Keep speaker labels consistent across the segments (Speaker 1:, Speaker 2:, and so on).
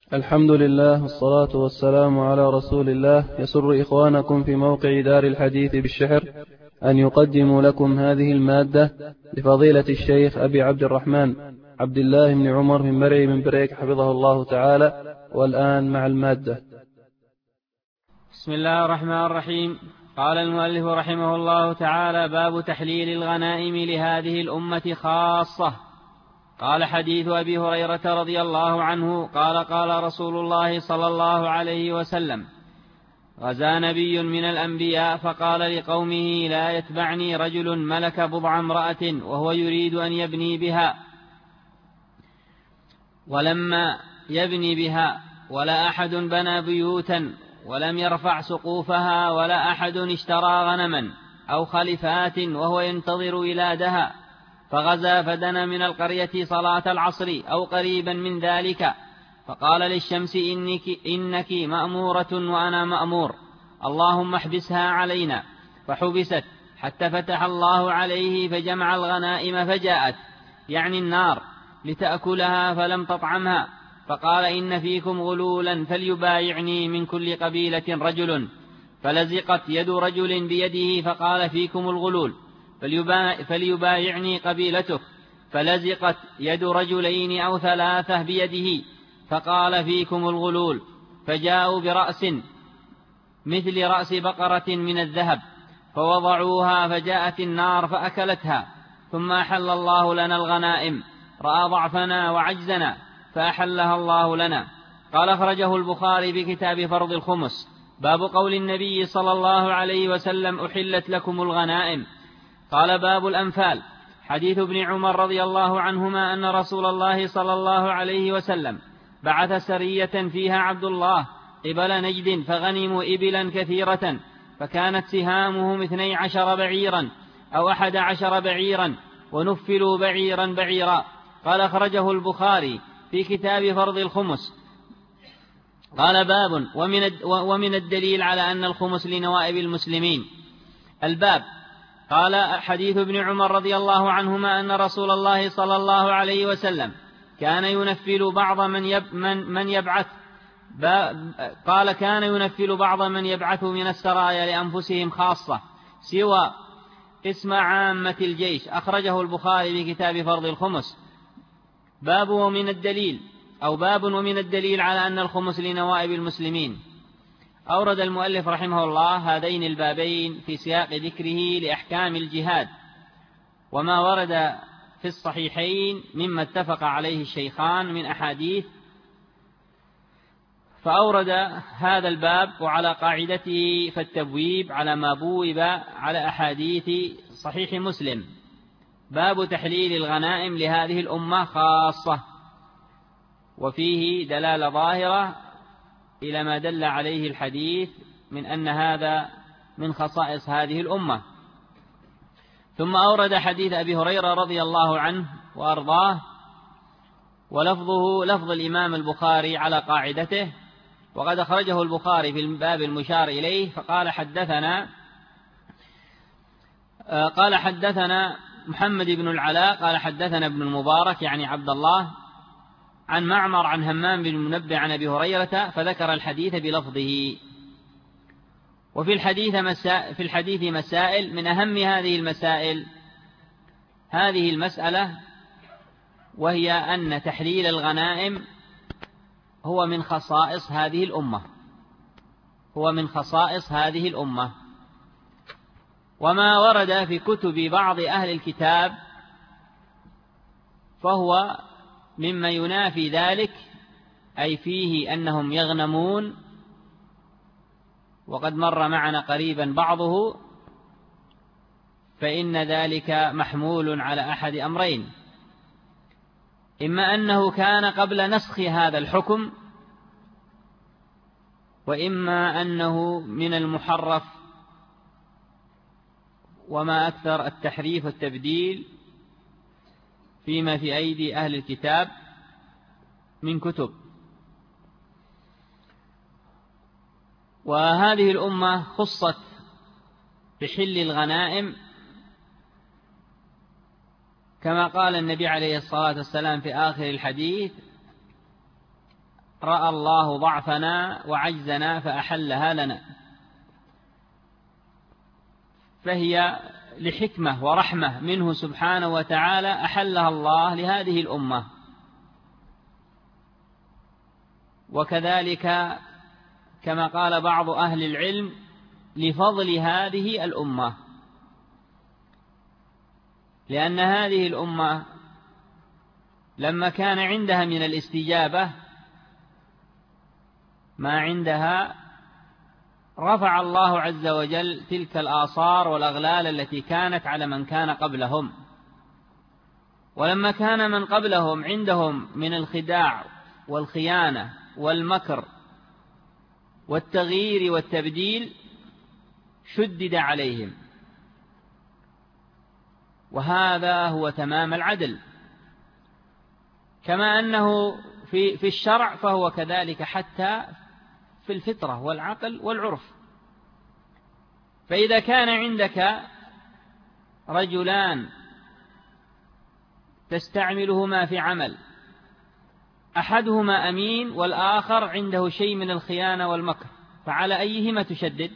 Speaker 1: الحمد لله والصلاة والسلام على رسول الله. يسر إخوانكم في موقع دار الحديث بالشحر أن يقدموا لكم هذه المادة لفضيلة الشيخ أبي عبد الرحمن عبد الله بن عمر من مرعي من بريك حفظه الله تعالى. والآن مع المادة.
Speaker 2: بسم الله الرحمن الرحيم. قال المؤلف رحمه الله تعالى: باب تحليل الغنائم لهذه الأمة خاصة. قال: حديث أبي هريرة رضي الله عنه قال: قال رسول الله صلى الله عليه وسلم: غزا نبي من الأنبياء فقال لقومه: لا يتبعني رجل ملك بضع امرأة وهو يريد أن يبني بها، ولما يبني بها ولا أحد بنى بيوتا ولم يرفع سقوفها ولا أحد اشترى غنما أو خلفات وهو ينتظر ولادها، فغزا فدنا من القرية صلاة العصر أو قريبا من ذلك، فقال للشمس: إنك مأمورة وأنا مأمور، اللهم احبسها علينا، فحبست حتى فتح الله عليه فجمع الغنائم فجاءت، يعني النار، لتأكلها فلم تطعمها، فقال: إن فيكم غلولا فليبايعني من كل قبيلة رجل، فلزقت يد رجل بيده فقال: فيكم الغلول فليبايعني قبيلتك، فلزقت يد رجلين أو ثلاثة بيده فقال: فيكم الغلول، فجاءوا برأس مثل رأس بقرة من الذهب فوضعوها فجاءت النار فأكلتها، ثم أحل الله لنا الغنائم، رأى ضعفنا وعجزنا فأحلها الله لنا. قال: أخرجه البخاري في كتاب فرض الخمس. باب قول النبي صلى الله عليه وسلم: أحلت لكم الغنائم. قال: باب الأنفال. حديث ابن عمر رضي الله عنهما أن رسول الله صلى الله عليه وسلم بعث سرية فيها عبد الله قبل نجد فغنموا إبلا كثيرة، فكانت سهامهم 12 بعيرا أو 11 بعيرا، ونفلوا بعيرا بعيرا. قال: أخرجه البخاري في كتاب فرض الخمس. قال: باب ومن الدليل على أن الخمس لنوائب المسلمين. الباب. قال: حديث ابن عمر رضي الله عنهما أن رسول الله صلى الله عليه وسلم كان ينفل بعض من يبعث قال: كان ينفل بعض من يبعث من السرايا لأنفسهم خاصة سوى اسم عامة الجيش. أخرجه البخاري في كتاب فرض الخمس. باب ومن الدليل على أن الخمس لنوائب المسلمين. أورد المؤلف رحمه الله هذين البابين في سياق ذكره لأحكام الجهاد وما ورد في الصحيحين مما اتفق عليه الشيخان من أحاديث، فأورد هذا الباب وعلى قاعدته فالتبويب على ما بوب على أحاديث صحيح مسلم. باب تحليل الغنائم لهذه الأمة خاصة، وفيه دلالة ظاهرة إلى ما دل عليه الحديث من أن هذا من خصائص هذه الأمة. ثم أورد حديث أبي هريرة رضي الله عنه وأرضاه، ولفظه لفظ الإمام البخاري على قاعدته، وقد أخرجه البخاري في الباب المشار إليه. فقال: حدثنا محمد بن العلاء قال: حدثنا ابن المبارك يعني عبد الله عن معمر عن همام بن المنبه عن أبي هريرة، فذكر الحديث بلفظه. وفي الحديث مسائل، من أهم هذه المسائل هذه المسألة، وهي أن تحليل الغنائم هو من خصائص هذه الأمة، وما ورد في كتب بعض أهل الكتاب فهو مما ينافي ذلك، أي فيه أنهم يغنمون، وقد مر معنا قريبا بعضه، فإن ذلك محمول على أحد أمرين: إما أنه كان قبل نسخ هذا الحكم، وإما أنه من المحرف، وما أكثر التحريف والتبديل فيما في أيدي أهل الكتاب من كتب. وهذه الأمة خصت بحل الغنائم كما قال النبي عليه الصلاة والسلام في آخر الحديث: رأى الله ضعفنا وعجزنا فأحلها لنا، فهي لحكمة ورحمة منه سبحانه وتعالى أحلها الله لهذه الأمة. وكذلك كما قال بعض أهل العلم لفضل هذه الأمة، لأن هذه الأمة لما كان عندها من الاستجابة ما عندها رفع الله عز وجل تلك الآثار والأغلال التي كانت على من كان قبلهم. ولما كان من قبلهم عندهم من الخداع والخيانة والمكر والتغيير والتبديل شدد عليهم، وهذا هو تمام العدل. كما أنه في الشرع فهو كذلك حتى في الفطرة والعقل والعرف. فإذا كان عندك رجلان تستعملهما في عمل، أحدهما أمين والآخر عنده شيء من الخيانة والمكر، فعلى أيهما تشدد؟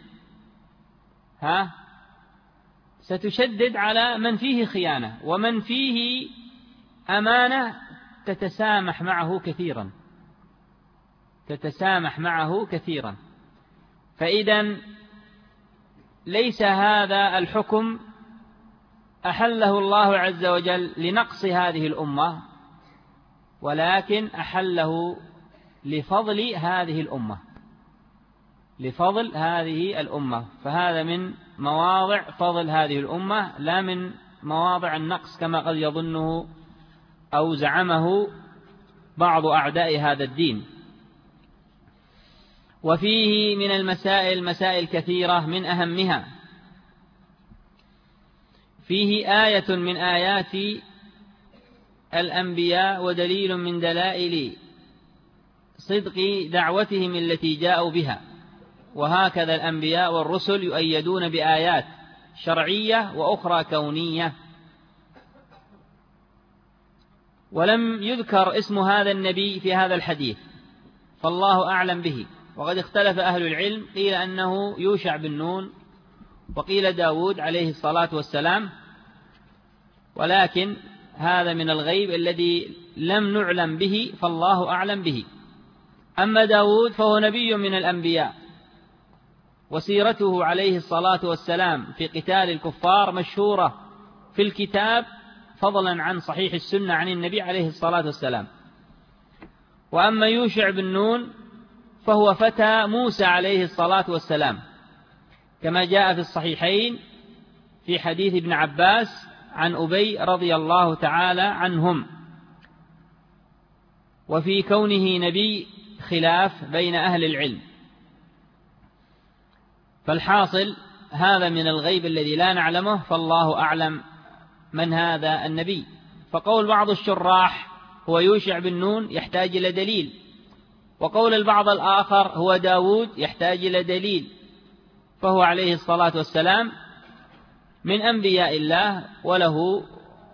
Speaker 2: ستشدد على من فيه خيانة، ومن فيه أمانة تتسامح معه كثيرا. فإذا ليس هذا الحكم أحله الله عز وجل لنقص هذه الأمة، ولكن أحله لفضل هذه الأمة، فهذا من مواضع فضل هذه الأمة لا من مواضع النقص كما قد يظنه أو زعمه بعض أعداء هذا الدين. وفيه من المسائل مسائل كثيرة، من أهمها فيه آية من آيات الأنبياء ودليل من دلائل صدق دعوتهم التي جاءوا بها. وهكذا الأنبياء والرسل يؤيدون بآيات شرعية وأخرى كونية. ولم يذكر اسم هذا النبي في هذا الحديث، فالله أعلم به. وقد اختلف أهل العلم، قيل أنه يوشع بن نون، وقيل داود عليه الصلاة والسلام، ولكن هذا من الغيب الذي لم نعلم به، فالله أعلم به. أما داود فهو نبي من الأنبياء، وسيرته عليه الصلاة والسلام في قتال الكفار مشهورة في الكتاب، فضلا عن صحيح السنة عن النبي عليه الصلاة والسلام. وأما يوشع بن نون فهو فتى موسى عليه الصلاة والسلام، كما جاء في الصحيحين في حديث ابن عباس عن أبي رضي الله تعالى عنهم. وفي كونه نبي خلاف بين أهل العلم. فالحاصل هذا من الغيب الذي لا نعلمه، فالله أعلم من هذا النبي. فقول بعض الشراح هو يوشع بن نون يحتاج إلى دليل، وقول البعض الآخر هو داود يحتاج إلى دليل، فهو عليه الصلاة والسلام من أنبياء الله، وله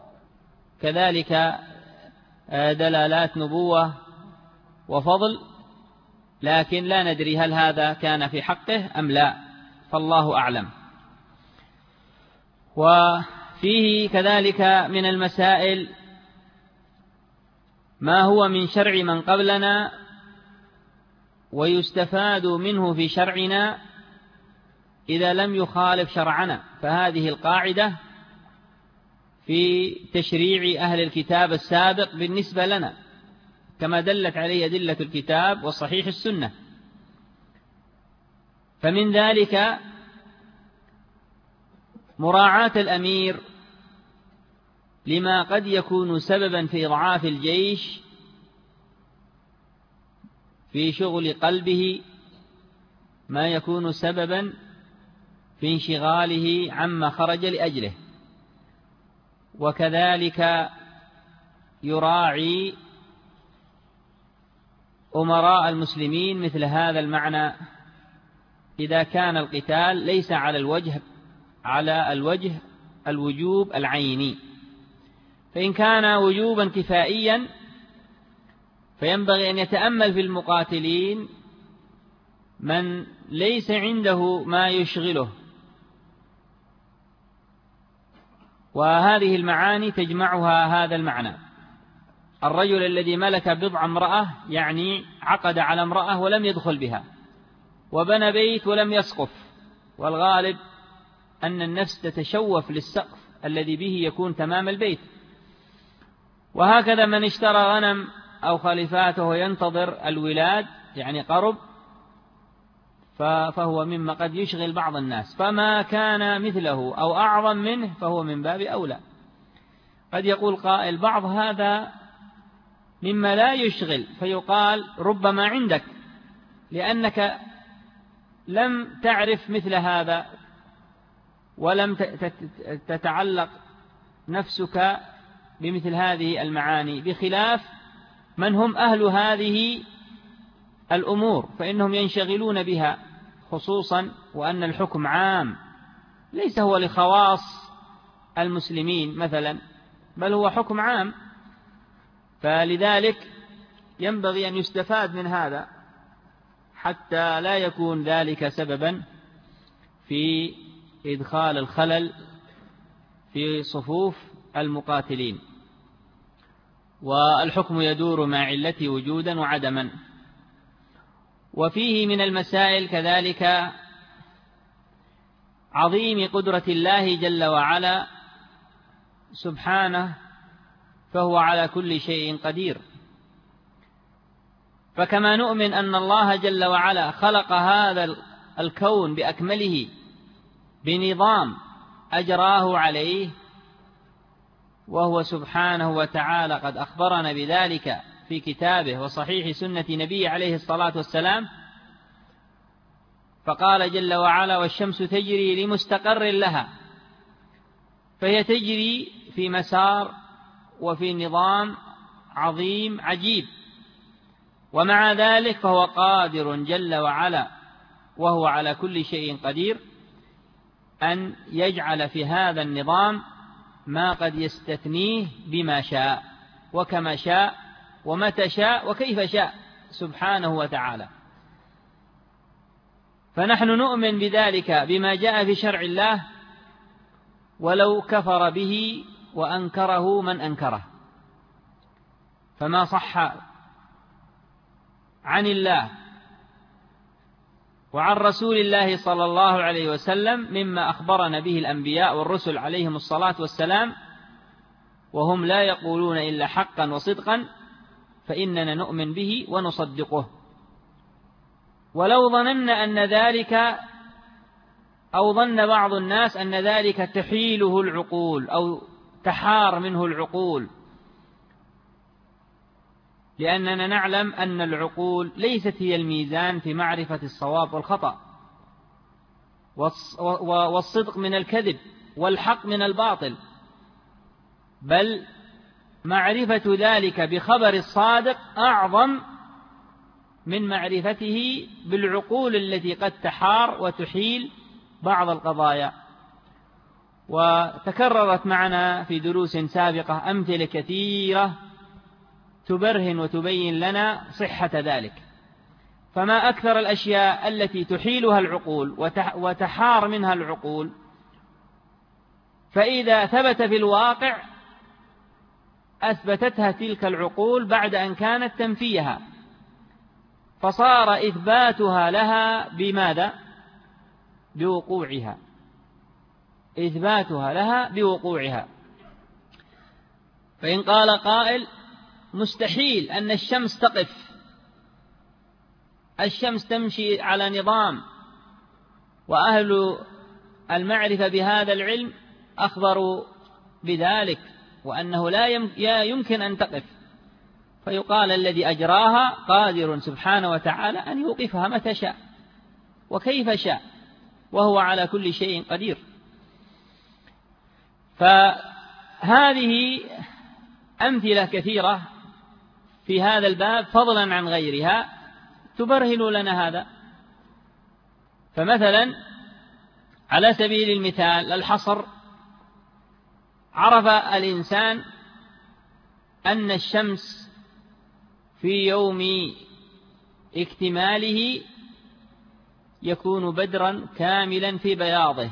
Speaker 2: كذلك دلالات نبوة وفضل، لكن لا ندري هل هذا كان في حقه أم لا، فالله أعلم. وفيه كذلك من المسائل ما هو من شرع من قبلنا ويستفاد منه في شرعنا إذا لم يخالف شرعنا. فهذه القاعدة في تشريع أهل الكتاب السابق بالنسبة لنا، كما دلت عليه أدلة الكتاب وصحيح السنة. فمن ذلك مراعاة الأمير لما قد يكون سببا في إضعاف الجيش في شغل قلبه، ما يكون سببا في انشغاله عما خرج لأجله. وكذلك يراعي أمراء المسلمين مثل هذا المعنى إذا كان القتال ليس على الوجه الوجوب العيني. فإن كان وجوبا كفائيا فينبغي أن يتأمل في المقاتلين من ليس عنده ما يشغله، وهذه المعاني تجمعها هذا المعنى. الرجل الذي ملك بضع امرأة يعني عقد على امرأة ولم يدخل بها، وبنى بيت ولم يسقف، والغالب أن النفس تتشوف للسقف الذي به يكون تمام البيت. وهكذا من اشترى غنم أو خليفاته وينتظر الولاد يعني قرب، فهو مما قد يشغل بعض الناس، فما كان مثله أو أعظم منه فهو من باب أولى. قد يقول قائل بعض هذا مما لا يشغل، فيقال ربما عندك لأنك لم تعرف مثل هذا ولم تتعلق نفسك بمثل هذه المعاني، بخلاف من هم أهل هذه الأمور فإنهم ينشغلون بها، خصوصا وأن الحكم عام ليس هو لخواص المسلمين مثلا، بل هو حكم عام. فلذلك ينبغي أن يستفاد من هذا حتى لا يكون ذلك سببا في إدخال الخلل في صفوف المقاتلين. والحكم يدور مع علته وجودا وعدما. وفيه من المسائل كذلك عظيم قدرة الله جل وعلا سبحانه، فهو على كل شيء قدير. فكما نؤمن أن الله جل وعلا خلق هذا الكون بأكمله بنظام أجراه عليه، وهو سبحانه وتعالى قد أخبرنا بذلك في كتابه وصحيح سنة نبيه عليه الصلاة والسلام، فقال جل وعلا: والشمس تجري لمستقر لها، فهي تجري في مسار وفي نظام عظيم عجيب، ومع ذلك فهو قادر جل وعلا وهو على كل شيء قدير أن يجعل في هذا النظام ما قد يستثنيه بما شاء وكما شاء ومتى شاء وكيف شاء سبحانه وتعالى. فنحن نؤمن بذلك بما جاء في شرع الله، ولو كفر به وأنكره من أنكره. فما صح عن الله وعن رسول الله صلى الله عليه وسلم مما أخبرنا به الأنبياء والرسل عليهم الصلاة والسلام، وهم لا يقولون إلا حقا وصدقا، فإننا نؤمن به ونصدقه. ولو ظننا أن ذلك أو ظن بعض الناس أن ذلك تحيله العقول أو تحار منه العقول، لأننا نعلم أن العقول ليست هي الميزان في معرفة الصواب والخطأ والصدق من الكذب والحق من الباطل، بل معرفة ذلك بخبر الصادق أعظم من معرفته بالعقول التي قد تحار وتحيل بعض القضايا. وتكررت معنا في دروس سابقة أمثلة كثيرة تبرهن وتبين لنا صحة ذلك. فما أكثر الأشياء التي تحيلها العقول وتحار منها العقول، فإذا ثبت في الواقع أثبتتها تلك العقول بعد أن كانت تنفيها، فصار إثباتها لها بماذا؟ بوقوعها. إثباتها لها بوقوعها. فإن قال قائل: مستحيل أن الشمس تقف، الشمس تمشي على نظام، وأهل المعرفة بهذا العلم أخبروا بذلك وأنه لا يمكن أن تقف، فيقال الذي أجراها قادر سبحانه وتعالى أن يوقفها متى شاء وكيف شاء، وهو على كل شيء قدير. فهذه أمثلة كثيرة في هذا الباب فضلا عن غيرها تبرهن لنا هذا. فمثلا على سبيل المثال الحصر، عرف الإنسان أن الشمس في يوم اكتماله يكون بدرا كاملا في بياضه،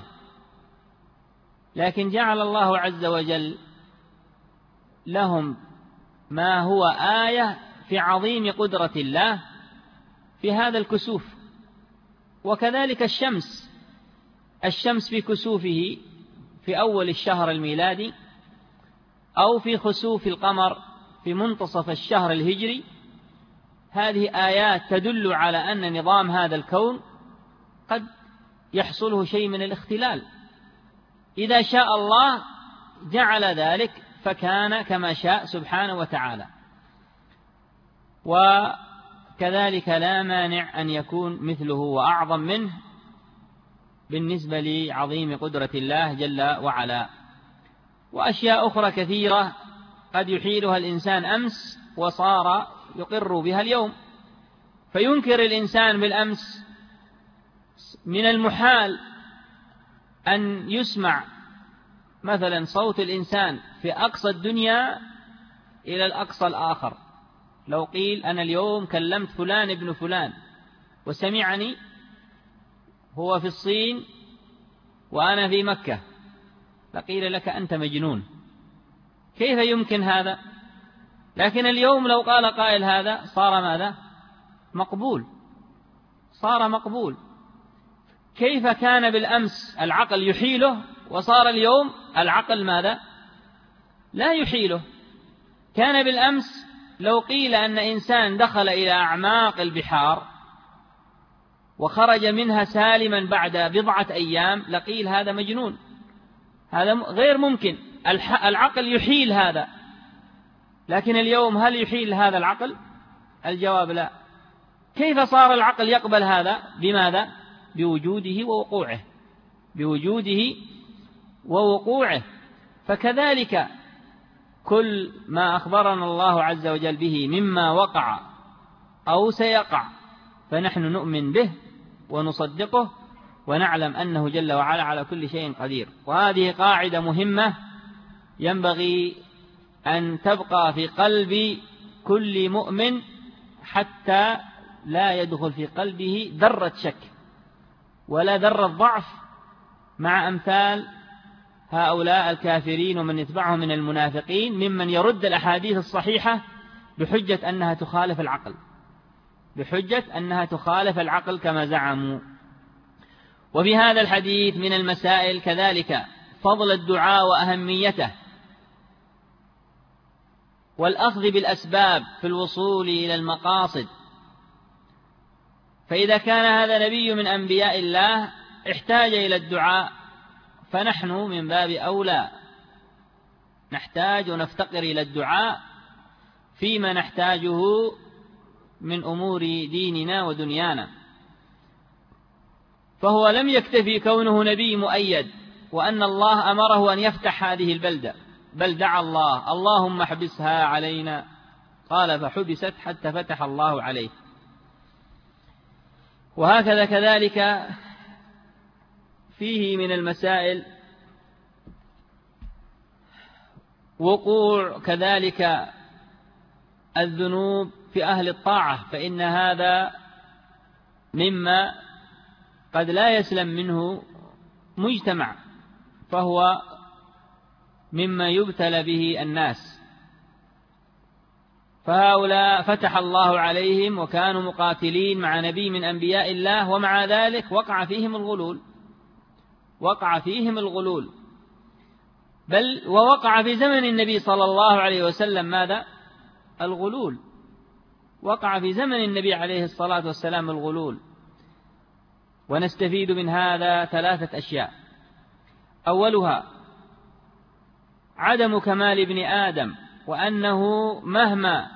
Speaker 2: لكن جعل الله عز وجل لهم ما هو آية في عظيم قدرة الله في هذا الكسوف. وكذلك الشمس في كسوفه في أول الشهر الميلادي أو في خسوف القمر في منتصف الشهر الهجري، هذه آيات تدل على أن نظام هذا الكون قد يحصله شيء من الاختلال. إذا شاء الله جعل ذلك فكان كما شاء سبحانه وتعالى. وكذلك لا مانع أن يكون مثله وأعظم منه بالنسبة لعظيم قدرة الله جل وعلا. وأشياء أخرى كثيرة قد يحيلها الإنسان أمس وصار يقر بها اليوم، فينكر الإنسان بالأمس من المحال أن يسمع مثلا صوت الإنسان في أقصى الدنيا إلى الأقصى الآخر. لو قيل أنا اليوم كلمت فلان ابن فلان وسمعني هو في الصين وأنا في مكة، لقيل لك أنت مجنون، كيف يمكن هذا؟ لكن اليوم لو قال قائل هذا صار ماذا؟ مقبول، صار مقبول. كيف كان بالأمس العقل يحيله وصار اليوم العقل ماذا؟ لا يحيله. كان بالأمس لو قيل أن إنسان دخل إلى أعماق البحار وخرج منها سالما بعد بضعة أيام لقيل هذا مجنون، هذا غير ممكن، العقل يحيل هذا. لكن اليوم هل يحيل هذا العقل؟ الجواب لا. كيف صار العقل يقبل هذا؟ بماذا؟ بوجوده ووقوعه، بوجوده ووقوعه. فكذلك كل ما أخبرنا الله عز وجل به مما وقع أو سيقع فنحن نؤمن به ونصدقه ونعلم أنه جل وعلا على كل شيء قدير. وهذه قاعدة مهمة ينبغي أن تبقى في قلب كل مؤمن حتى لا يدخل في قلبه ذرة شك ولا ذرة ضعف مع أمثال هؤلاء الكافرين ومن يتبعهم من المنافقين ممن يرد الأحاديث الصحيحة بحجة أنها تخالف العقل، بحجة أنها تخالف العقل كما زعموا. وفي هذا الحديث من المسائل كذلك فضل الدعاء وأهميته والأخذ بالأسباب في الوصول إلى المقاصد. فإذا كان هذا نبي من أنبياء الله احتاج إلى الدعاء، فنحن من باب أولى نحتاج ونفتقر إلى الدعاء فيما نحتاجه من أمور ديننا ودنيانا. فهو لم يكتفي كونه نبي مؤيد وأن الله أمره أن يفتح هذه البلدة، بل دعا الله اللهم احبسها علينا، قال فحبست حتى فتح الله عليه. وهكذا كذلك فيه من المسائل وقوع كذلك الذنوب في أهل الطاعة، فإن هذا مما قد لا يسلم منه مجتمع، فهو مما يبتلى به الناس. فهؤلاء فتح الله عليهم وكانوا مقاتلين مع نبي من أنبياء الله، ومع ذلك وقع فيهم الغلول، وقع فيهم الغلول. بل ووقع في زمن النبي صلى الله عليه وسلم ماذا؟ الغلول، وقع في زمن النبي عليه الصلاة والسلام الغلول. ونستفيد من هذا 3 أشياء. أولها عدم كمال ابن آدم، وأنه مهما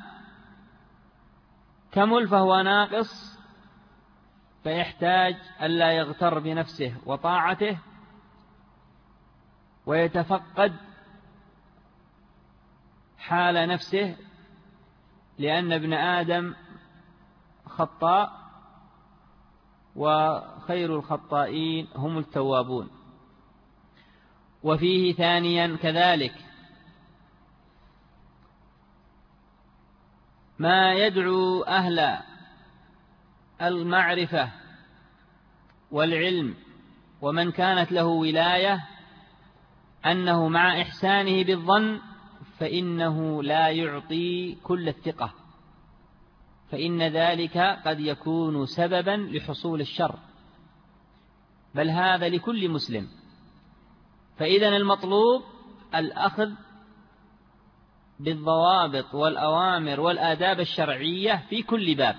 Speaker 2: كمل فهو ناقص، فيحتاج ألا يغتر بنفسه وطاعته ويتفقد حال نفسه، لأن ابن آدم خطاء وخير الخطائين هم التوابون. وفيه ثانيا كذلك ما يدعو أهل المعرفة والعلم ومن كانت له ولاية أنه مع إحسانه بالظن فإنه لا يعطي كل الثقة، فإن ذلك قد يكون سببا لحصول الشر، بل هذا لكل مسلم. فإذا المطلوب الأخذ بالضوابط والأوامر والآداب الشرعية في كل باب.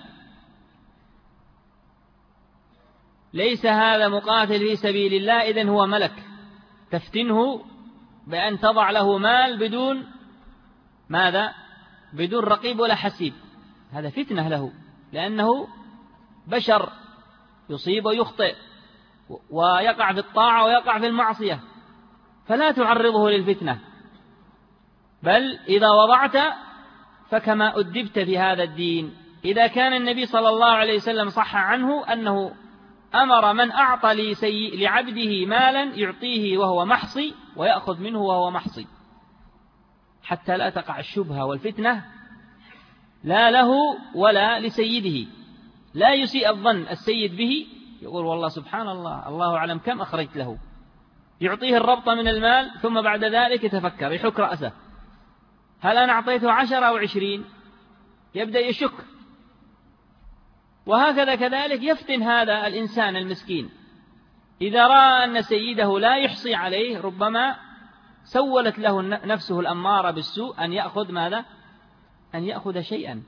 Speaker 2: ليس هذا مقاتل في سبيل الله إذن هو ملك تفتنه بأن تضع له مال بدون ماذا؟ بدون رقيب ولا حسيب، هذا فتنة له، لأنه بشر يصيب ويخطئ ويقع في الطاعة ويقع في المعصية، فلا تعرضه للفتنة، بل إذا وضعت فكما أدبت في هذا الدين. إذا كان النبي صلى الله عليه وسلم صح عنه أنه أمر من أعطى لعبده مالا يعطيه وهو محصي ويأخذ منه وهو محصي، حتى لا تقع الشبهة والفتنة لا له ولا لسيده. لا يسيء الظن السيد به، يقول والله سبحان الله الله أعلم كم أخرجت له، يعطيه الربط من المال ثم بعد ذلك يتفكر يحك رأسه، هل أنا أعطيته 10 أو 20؟ يبدأ يشك. وهكذا كذلك يفتن هذا الإنسان المسكين إذا رأى أن سيده لا يحصي عليه، ربما سولت له نفسه الأمارة بالسوء أن يأخذ ماذا؟ أن يأخذ شيئا.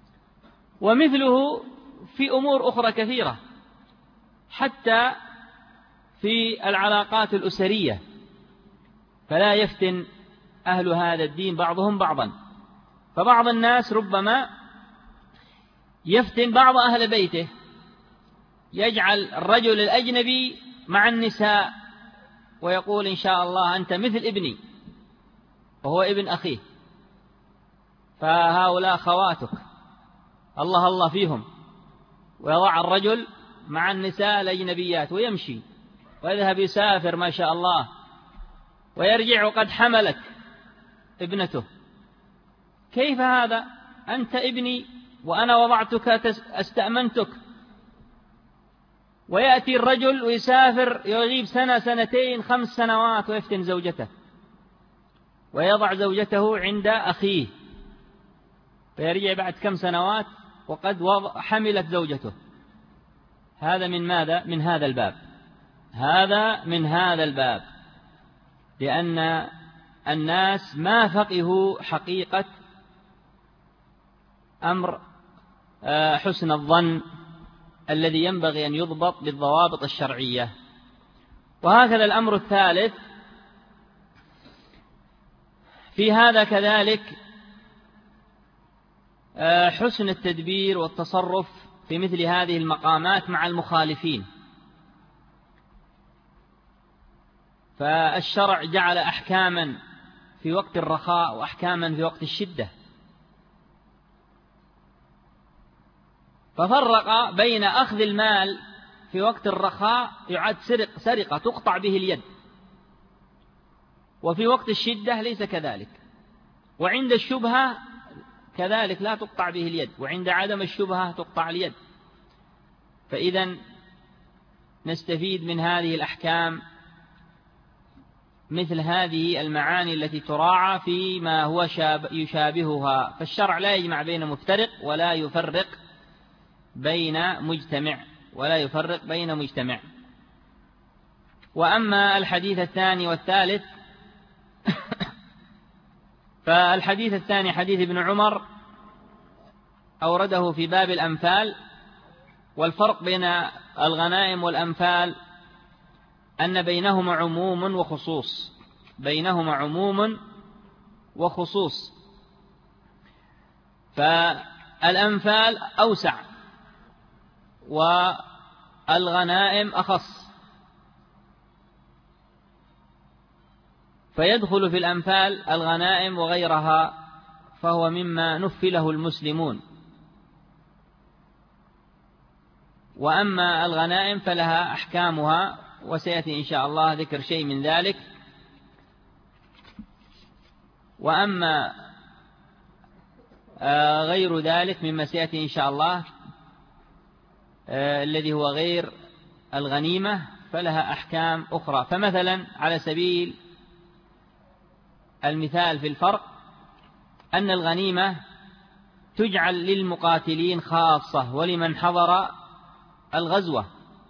Speaker 2: ومثله في أمور أخرى كثيرة، حتى في العلاقات الأسرية، فلا يفتن أهل هذا الدين بعضهم بعضا. فبعض الناس ربما يفتن بعض أهل بيته، يجعل الرجل الأجنبي مع النساء ويقول إن شاء الله أنت مثل ابني، وهو ابن أخيه، فهؤلاء خواتك الله الله فيهم، ويضع الرجل مع النساء الأجنبيات ويمشي ويذهب يسافر ما شاء الله، ويرجع وقد حملت ابنته. كيف هذا؟ أنت ابني وأنا وضعتك استأمنتك. ويأتي الرجل ويسافر يغيب 1 2 5 سنوات ويفتن زوجته، ويضع زوجته عند أخيه، فيرجع بعد كم سنوات وقد حملت زوجته. هذا من ماذا؟ من هذا الباب. هذا من هذا الباب، لأن الناس ما فقهوا حقيقة أمر حسن الظن الذي ينبغي أن يضبط بالضوابط الشرعية. وهكذا الأمر الثالث في هذا كذلك حسن التدبير والتصرف في مثل هذه المقامات مع المخالفين. فالشرع جعل أحكاما في وقت الرخاء وأحكاما في وقت الشدة، ففرق بين أخذ المال في وقت الرخاء يعد سرقة تقطع به اليد، وفي وقت الشدة ليس كذلك، وعند الشبهة كذلك لا تقطع به اليد، وعند عدم الشبهة تقطع اليد. فإذا نستفيد من هذه الأحكام مثل هذه المعاني التي تراعى فيما هو يشابهها. فالشرع لا يجمع بين مفترق ولا يفرق بين مجتمع. وأما الحديث الثاني والثالث فالحديث الثاني حديث ابن عمر أورده في باب الأنفال. والفرق بين الغنائم والأنفال أن بينهما عموم وخصوص. فالأنفال أوسع والغنائم أخص، فيدخل في الأنفال الغنائم وغيرها، فهو مما نفله المسلمون. وأما الغنائم فلها أحكامها، وسيأتي إن شاء الله ذكر شيء من ذلك. وأما غير ذلك مما سيأتي إن شاء الله الذي هو غير الغنيمة فلها أحكام أخرى. فمثلا على سبيل المثال في الفرق أن الغنيمة تجعل للمقاتلين خاصة ولمن حضر الغزوة،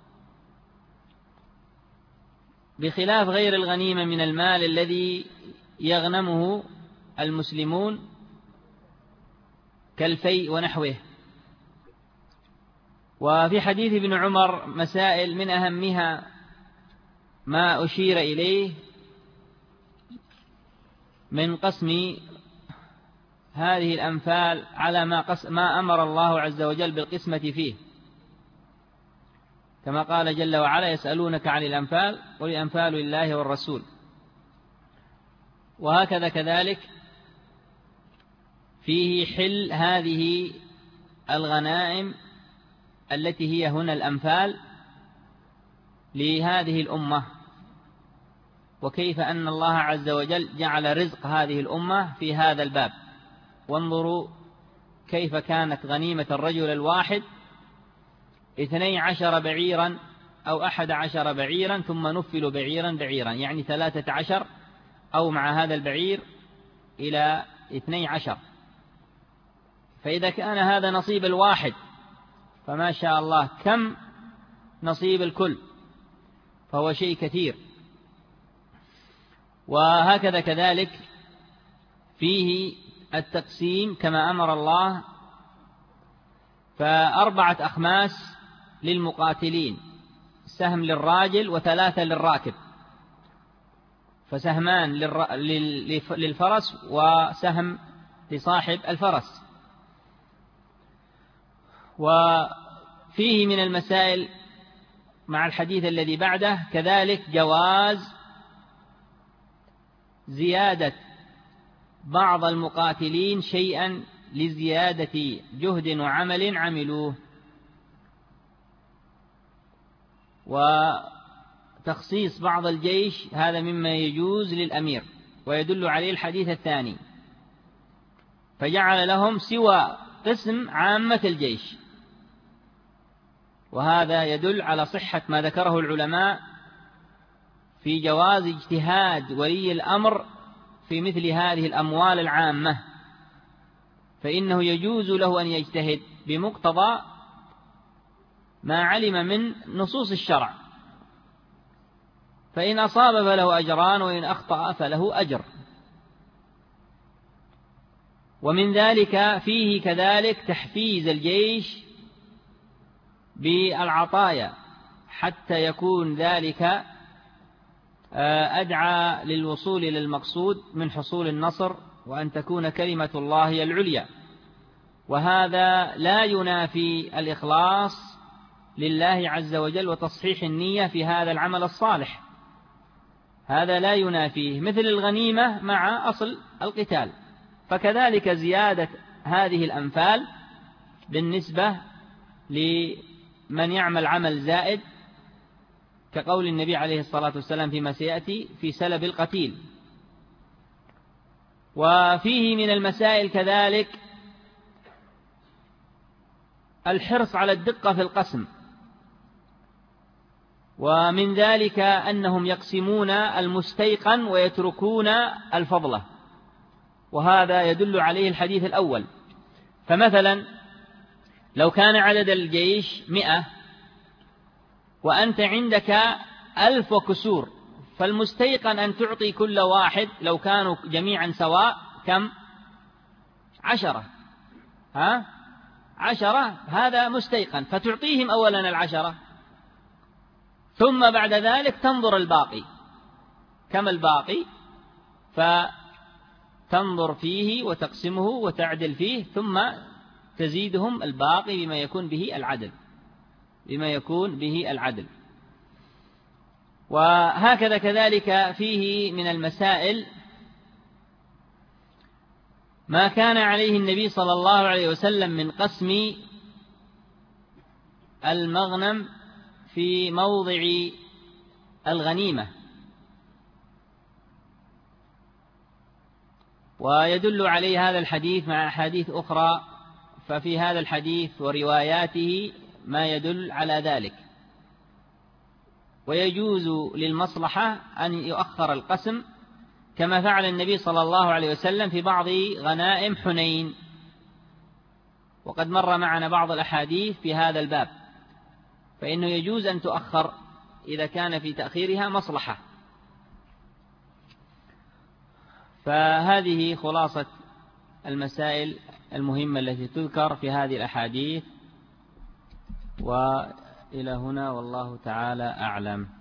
Speaker 2: بخلاف غير الغنيمة من المال الذي يغنمه المسلمون كالفيء ونحوه. وفي حديث ابن عمر مسائل من أهمها ما أشير إليه من قسم هذه الأنفال على ما أمر الله عز وجل بالقسمة فيه، كما قال جل وعلا: يسألونك عن الأنفال قل الأنفال لله والرسول. وهكذا كذلك فيه حل هذه الغنائم التي هي هنا الأنفال لهذه الأمة، وكيف أن الله عز وجل جعل رزق هذه الأمة في هذا الباب. وانظروا كيف كانت غنيمة الرجل الواحد 12 بعيرا أو 11 بعيرا، ثم نفل بعيرا بعيرا، يعني 13 أو مع هذا البعير إلى 12. فإذا كان هذا نصيب الواحد فما شاء الله كم نصيب الكل، فهو شيء كثير. وهكذا كذلك فيه التقسيم كما أمر الله، ف4 أخماس للمقاتلين، سهم للراجل و3 للراكب، فسهمان للفرس وسهم لصاحب الفرس. وفيه من المسائل مع الحديث الذي بعده كذلك جواز زيادة بعض المقاتلين شيئا لزيادة جهد وعمل عملوه، وتخصيص بعض الجيش هذا مما يجوز للأمير، ويدل عليه الحديث الثاني، فجعل لهم سوى قسم عامة الجيش. وهذا يدل على صحة ما ذكره العلماء في جواز اجتهاد ولي الأمر في مثل هذه الأموال العامة، فإنه يجوز له أن يجتهد بمقتضى ما علم من نصوص الشرع، فإن أصاب فله أجران وإن أخطأ فله أجر. ومن ذلك فيه كذلك تحفيز الجيش بالعطايا حتى يكون ذلك أدعى للوصول إلى المقصود من حصول النصر وأن تكون كلمة الله هي العليا. وهذا لا ينافي الإخلاص لله عز وجل وتصحيح النية في هذا العمل الصالح، هذا لا ينافيه، مثل الغنيمة مع أصل القتال. فكذلك زيادة هذه الأنفال بالنسبة لمن يعمل عمل زائد، كقول النبي عليه الصلاة والسلام فيما سيأتي في سلب القتيل. وفيه من المسائل كذلك الحرص على الدقة في القسم، ومن ذلك أنهم يقسمون المستيقن ويتركون الفضلة، وهذا يدل عليه الحديث الأول. فمثلا لو كان عدد الجيش 100 وأنت عندك 1000 وكسور، فالمستيقن أن تعطي كل واحد لو كانوا جميعا سواء كم؟ 10. 10 هذا مستيقن، فتعطيهم أولا 10، ثم بعد ذلك تنظر الباقي كم الباقي، فتنظر فيه وتقسمه وتعدل فيه، ثم تزيدهم الباقي بما يكون به العدل. وهكذا كذلك فيه من المسائل ما كان عليه النبي صلى الله عليه وسلم من قسم المغنم في موضع الغنيمة. ويدل عليه هذا الحديث مع أحاديث أخرى، ففي هذا الحديث ورواياته ما يدل على ذلك. ويجوز للمصلحة أن يؤخر القسم كما فعل النبي صلى الله عليه وسلم في بعض غنائم حنين، وقد مر معنا بعض الأحاديث في هذا الباب، فإنه يجوز أن تؤخر إذا كان في تأخيرها مصلحة. فهذه خلاصة المسائل المهمة التي تذكر في هذه الأحاديث، وإلى هنا والله تعالى أعلم.